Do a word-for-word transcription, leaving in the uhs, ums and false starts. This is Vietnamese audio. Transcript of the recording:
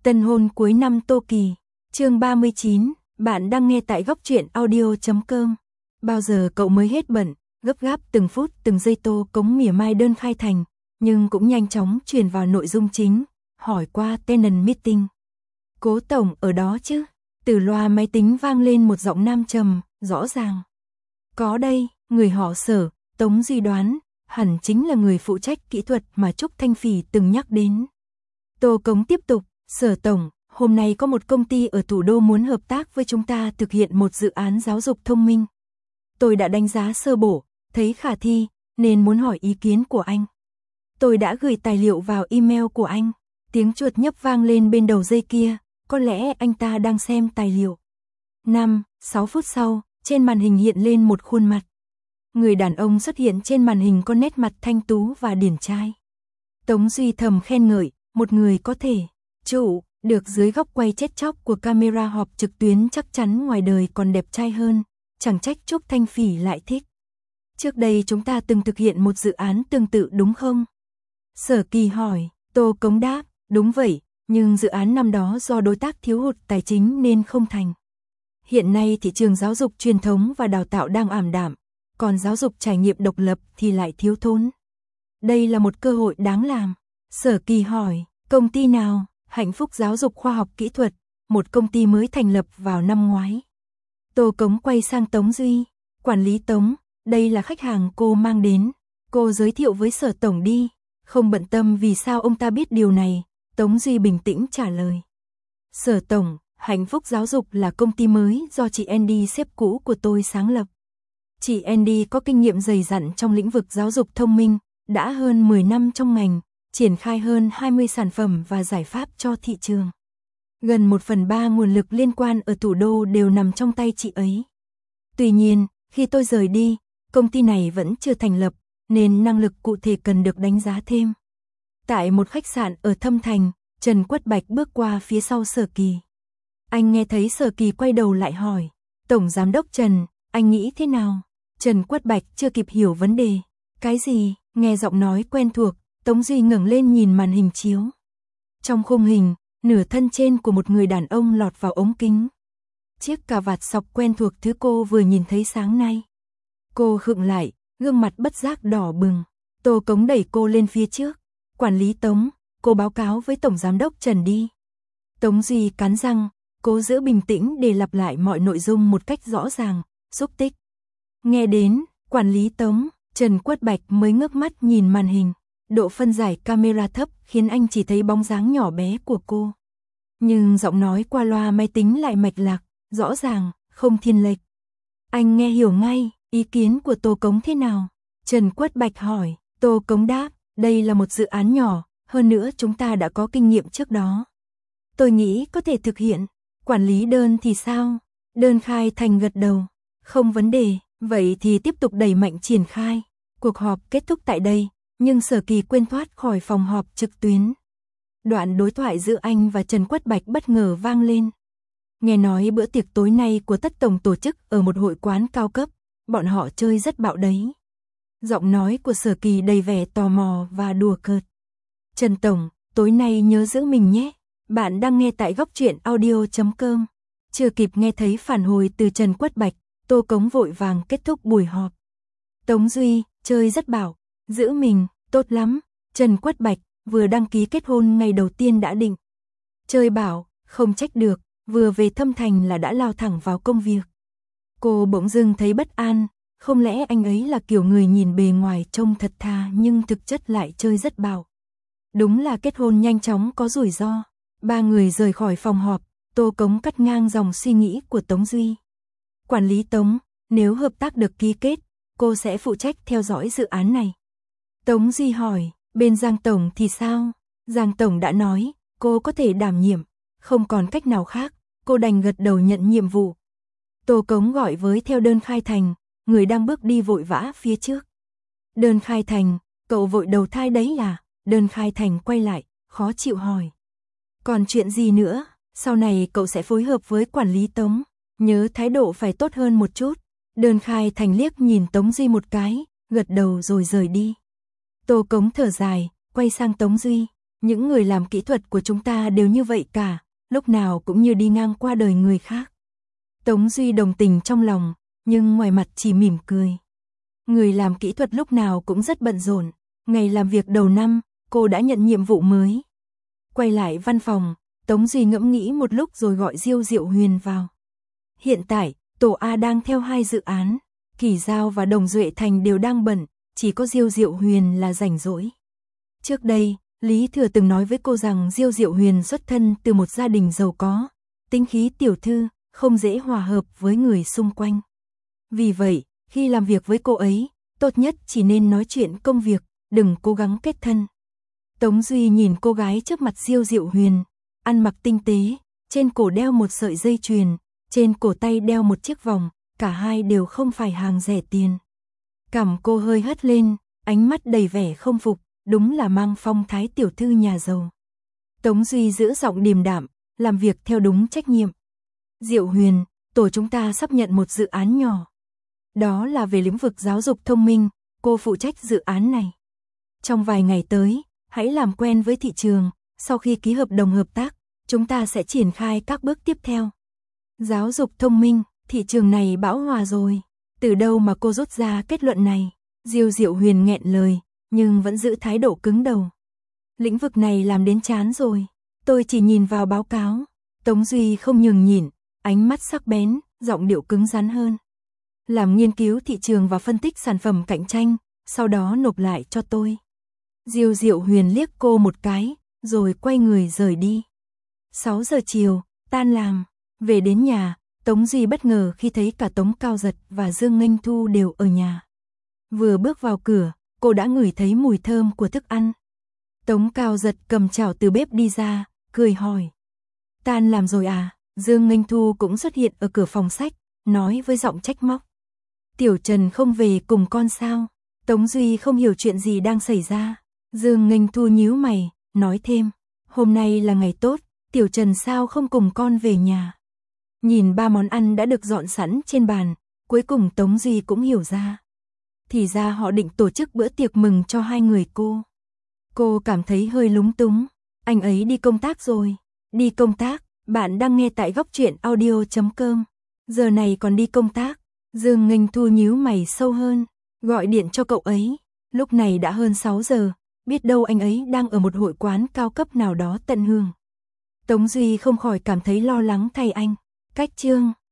Tân hôn cuối năm Tô Kỳ, chương ba mươi chín, bạn đang nghe tại góc truyện audio chấm com. Bao giờ cậu mới hết bận, gấp gáp từng phút từng giây Tô Cống mỉa mai đơn khai thành, nhưng cũng nhanh chóng truyền vào nội dung chính, hỏi qua tenant meeting. Cố tổng ở đó chứ? Từ loa máy tính vang lên một giọng nam trầm, rõ ràng. Có đây, người họ Sở, Tống Duy đoán, hẳn chính là người phụ trách kỹ thuật mà Trúc Thanh Phỉ từng nhắc đến. Tô Cống tiếp tục, Sở tổng, hôm nay có một công ty ở thủ đô muốn hợp tác với chúng ta thực hiện một dự án giáo dục thông minh. Tôi đã đánh giá sơ bộ, thấy khả thi, nên muốn hỏi ý kiến của anh. Tôi đã gửi tài liệu vào email của anh, tiếng chuột nhấp vang lên bên đầu dây kia, có lẽ anh ta đang xem tài liệu. năm, sáu phút sau, trên màn hình hiện lên một khuôn mặt. Người đàn ông xuất hiện trên màn hình có nét mặt thanh tú và điển trai. Tống Duy thầm khen ngợi, một người có thể trụ được dưới góc quay chết chóc của camera họp trực tuyến chắc chắn ngoài đời còn đẹp trai hơn, chẳng trách Trúc Thanh Phỉ lại thích. Trước đây chúng ta từng thực hiện một dự án tương tự đúng không? Sở Kỳ hỏi, Tô Cống đáp, đúng vậy, nhưng dự án năm đó do đối tác thiếu hụt tài chính nên không thành. Hiện nay thị trường giáo dục truyền thống và đào tạo đang ảm đạm, còn giáo dục trải nghiệm độc lập thì lại thiếu thốn. Đây là một cơ hội đáng làm. Sở Kỳ hỏi, công ty nào? Hạnh Phúc Giáo dục Khoa học Kỹ thuật, một công ty mới thành lập vào năm ngoái. Tô Cống quay sang Tống Duy, quản lý Tống, đây là khách hàng cô mang đến, cô giới thiệu với Sở tổng đi, không bận tâm vì sao ông ta biết điều này, Tống Duy bình tĩnh trả lời. Sở tổng, Hạnh Phúc Giáo dục là công ty mới do chị Andy sếp cũ của tôi sáng lập. Chị Andy có kinh nghiệm dày dặn trong lĩnh vực giáo dục thông minh, đã hơn mười năm trong ngành, triển khai hơn hai mươi sản phẩm và giải pháp cho thị trường. Gần một phần ba nguồn lực liên quan ở thủ đô đều nằm trong tay chị ấy. Tuy nhiên, khi tôi rời đi, công ty này vẫn chưa thành lập, nên năng lực cụ thể cần được đánh giá thêm. Tại một khách sạn ở Thâm Thành, Trần Quất Bạch bước qua phía sau Sở Kỳ. Anh nghe thấy Sở Kỳ quay đầu lại hỏi, Tổng Giám đốc Trần, anh nghĩ thế nào? Trần Quất Bạch chưa kịp hiểu vấn đề. Cái gì? Nghe giọng nói quen thuộc, Tống Duy ngẩng lên nhìn màn hình chiếu. Trong khung hình, nửa thân trên của một người đàn ông lọt vào ống kính. Chiếc cà vạt sọc quen thuộc thứ cô vừa nhìn thấy sáng nay. Cô khựng lại, gương mặt bất giác đỏ bừng. Tô Cống đẩy cô lên phía trước. Quản lý Tống, cô báo cáo với Tổng Giám đốc Trần đi. Tống Duy cắn răng, cố giữ bình tĩnh để lặp lại mọi nội dung một cách rõ ràng, xúc tích. Nghe đến, quản lý Tống, Trần Quất Bạch mới ngước mắt nhìn màn hình. Độ phân giải camera thấp khiến anh chỉ thấy bóng dáng nhỏ bé của cô. Nhưng giọng nói qua loa máy tính lại mạch lạc, rõ ràng, không thiên lệch. Anh nghe hiểu ngay, ý kiến của Tô Cống thế nào? Trần Quất Bạch hỏi, Tô Cống đáp, đây là một dự án nhỏ, hơn nữa chúng ta đã có kinh nghiệm trước đó. Tôi nghĩ có thể thực hiện. Quản lý đơn thì sao? Đơn khai thành gật đầu. Không vấn đề, vậy thì tiếp tục đẩy mạnh triển khai. Cuộc họp kết thúc tại đây. Nhưng Sở Kỳ quên thoát khỏi phòng họp trực tuyến. Đoạn đối thoại giữa anh và Trần Quất Bạch bất ngờ vang lên. Nghe nói bữa tiệc tối nay của Tất Tổng tổ chức ở một hội quán cao cấp, bọn họ chơi rất bạo đấy. Giọng nói của Sở Kỳ đầy vẻ tò mò và đùa cợt. Trần Tổng, tối nay nhớ giữ mình nhé. Bạn đang nghe tại góc truyện audio chấm com. Chưa kịp nghe thấy phản hồi từ Trần Quất Bạch, Tô Cống vội vàng kết thúc buổi họp. Tống Duy, chơi rất bạo. Giữ mình, tốt lắm, Trần Quất Bạch, vừa đăng ký kết hôn ngày đầu tiên đã định. Chơi bảo, không trách được, vừa về Thâm Thành là đã lao thẳng vào công việc. Cô bỗng dưng thấy bất an, không lẽ anh ấy là kiểu người nhìn bề ngoài trông thật thà nhưng thực chất lại chơi rất bạo. Đúng là kết hôn nhanh chóng có rủi ro. Ba người rời khỏi phòng họp, Tô Cống cắt ngang dòng suy nghĩ của Tống Duy. Quản lý Tống, nếu hợp tác được ký kết, cô sẽ phụ trách theo dõi dự án này. Tống Duy hỏi, bên Giang Tổng thì sao? Giang Tổng đã nói, cô có thể đảm nhiệm, không còn cách nào khác, cô đành gật đầu nhận nhiệm vụ. Tô Cống gọi với theo đơn khai thành, người đang bước đi vội vã phía trước. Đơn khai thành, cậu vội đầu thai đấy à? Đơn khai thành quay lại, khó chịu hỏi. Còn chuyện gì nữa? Sau này cậu sẽ phối hợp với quản lý Tống, nhớ thái độ phải tốt hơn một chút. Đơn khai thành liếc nhìn Tống Duy một cái, gật đầu rồi rời đi. Tô Cống thở dài, quay sang Tống Duy. Những người làm kỹ thuật của chúng ta đều như vậy cả, lúc nào cũng như đi ngang qua đời người khác. Tống Duy đồng tình trong lòng, nhưng ngoài mặt chỉ mỉm cười. Người làm kỹ thuật lúc nào cũng rất bận rộn, ngày làm việc đầu năm, cô đã nhận nhiệm vụ mới. Quay lại văn phòng, Tống Duy ngẫm nghĩ một lúc rồi gọi Diêu Diệu Huyền vào. Hiện tại, tổ A đang theo hai dự án, Kỳ Giao và Đồng Duệ Thành đều đang bận, chỉ có Diêu Diệu Huyền là rảnh rỗi. Trước đây, Lý Thừa từng nói với cô rằng Diêu Diệu Huyền xuất thân từ một gia đình giàu có, tính khí tiểu thư, không dễ hòa hợp với người xung quanh. Vì vậy, khi làm việc với cô ấy, tốt nhất chỉ nên nói chuyện công việc, đừng cố gắng kết thân. Tống Duy nhìn cô gái trước mặt Diêu Diệu Huyền, ăn mặc tinh tế, trên cổ đeo một sợi dây chuyền, trên cổ tay đeo một chiếc vòng, cả hai đều không phải hàng rẻ tiền. Cằm cô hơi hất lên, ánh mắt đầy vẻ không phục, đúng là mang phong thái tiểu thư nhà giàu. Tống Duy giữ giọng điềm đạm, làm việc theo đúng trách nhiệm. Diệu Huyền, tổ chúng ta sắp nhận một dự án nhỏ. Đó là về lĩnh vực giáo dục thông minh, cô phụ trách dự án này. Trong vài ngày tới, hãy làm quen với thị trường, sau khi ký hợp đồng hợp tác, chúng ta sẽ triển khai các bước tiếp theo. Giáo dục thông minh, thị trường này bão hòa rồi. Từ đâu mà cô rút ra kết luận này? Diêu Diệu Huyền nghẹn lời, nhưng vẫn giữ thái độ cứng đầu. Lĩnh vực này làm đến chán rồi, tôi chỉ nhìn vào báo cáo. Tống Duy không nhường nhịn, ánh mắt sắc bén, giọng điệu cứng rắn hơn. Làm nghiên cứu thị trường và phân tích sản phẩm cạnh tranh, sau đó nộp lại cho tôi. Diêu Diệu Huyền liếc cô một cái, rồi quay người rời đi. sáu giờ chiều, tan làm, về đến nhà, Tống Duy bất ngờ khi thấy cả Tống Cao Giật và Dương Nghênh Thu đều ở nhà. Vừa bước vào cửa, cô đã ngửi thấy mùi thơm của thức ăn. Tống Cao Giật cầm chảo từ bếp đi ra, cười hỏi. Tan làm rồi à? Dương Nghênh Thu cũng xuất hiện ở cửa phòng sách, nói với giọng trách móc. Tiểu Trần không về cùng con sao? Tống Duy không hiểu chuyện gì đang xảy ra. Dương Nghênh Thu nhíu mày, nói thêm. Hôm nay là ngày tốt, Tiểu Trần sao không cùng con về nhà? Nhìn ba món ăn đã được dọn sẵn trên bàn, cuối cùng Tống Duy cũng hiểu ra. Thì ra họ định tổ chức bữa tiệc mừng cho hai người cô. Cô cảm thấy hơi lúng túng. Anh ấy đi công tác rồi. Đi công tác, bạn đang nghe tại góc truyện audio chấm com. Giờ này còn đi công tác. Dương Nghênh Thu nhíu mày sâu hơn. Gọi điện cho cậu ấy. Lúc này đã hơn sáu giờ. Biết đâu anh ấy đang ở một hội quán cao cấp nào đó tận hưởng. Tống Duy không khỏi cảm thấy lo lắng thay anh. Cách chương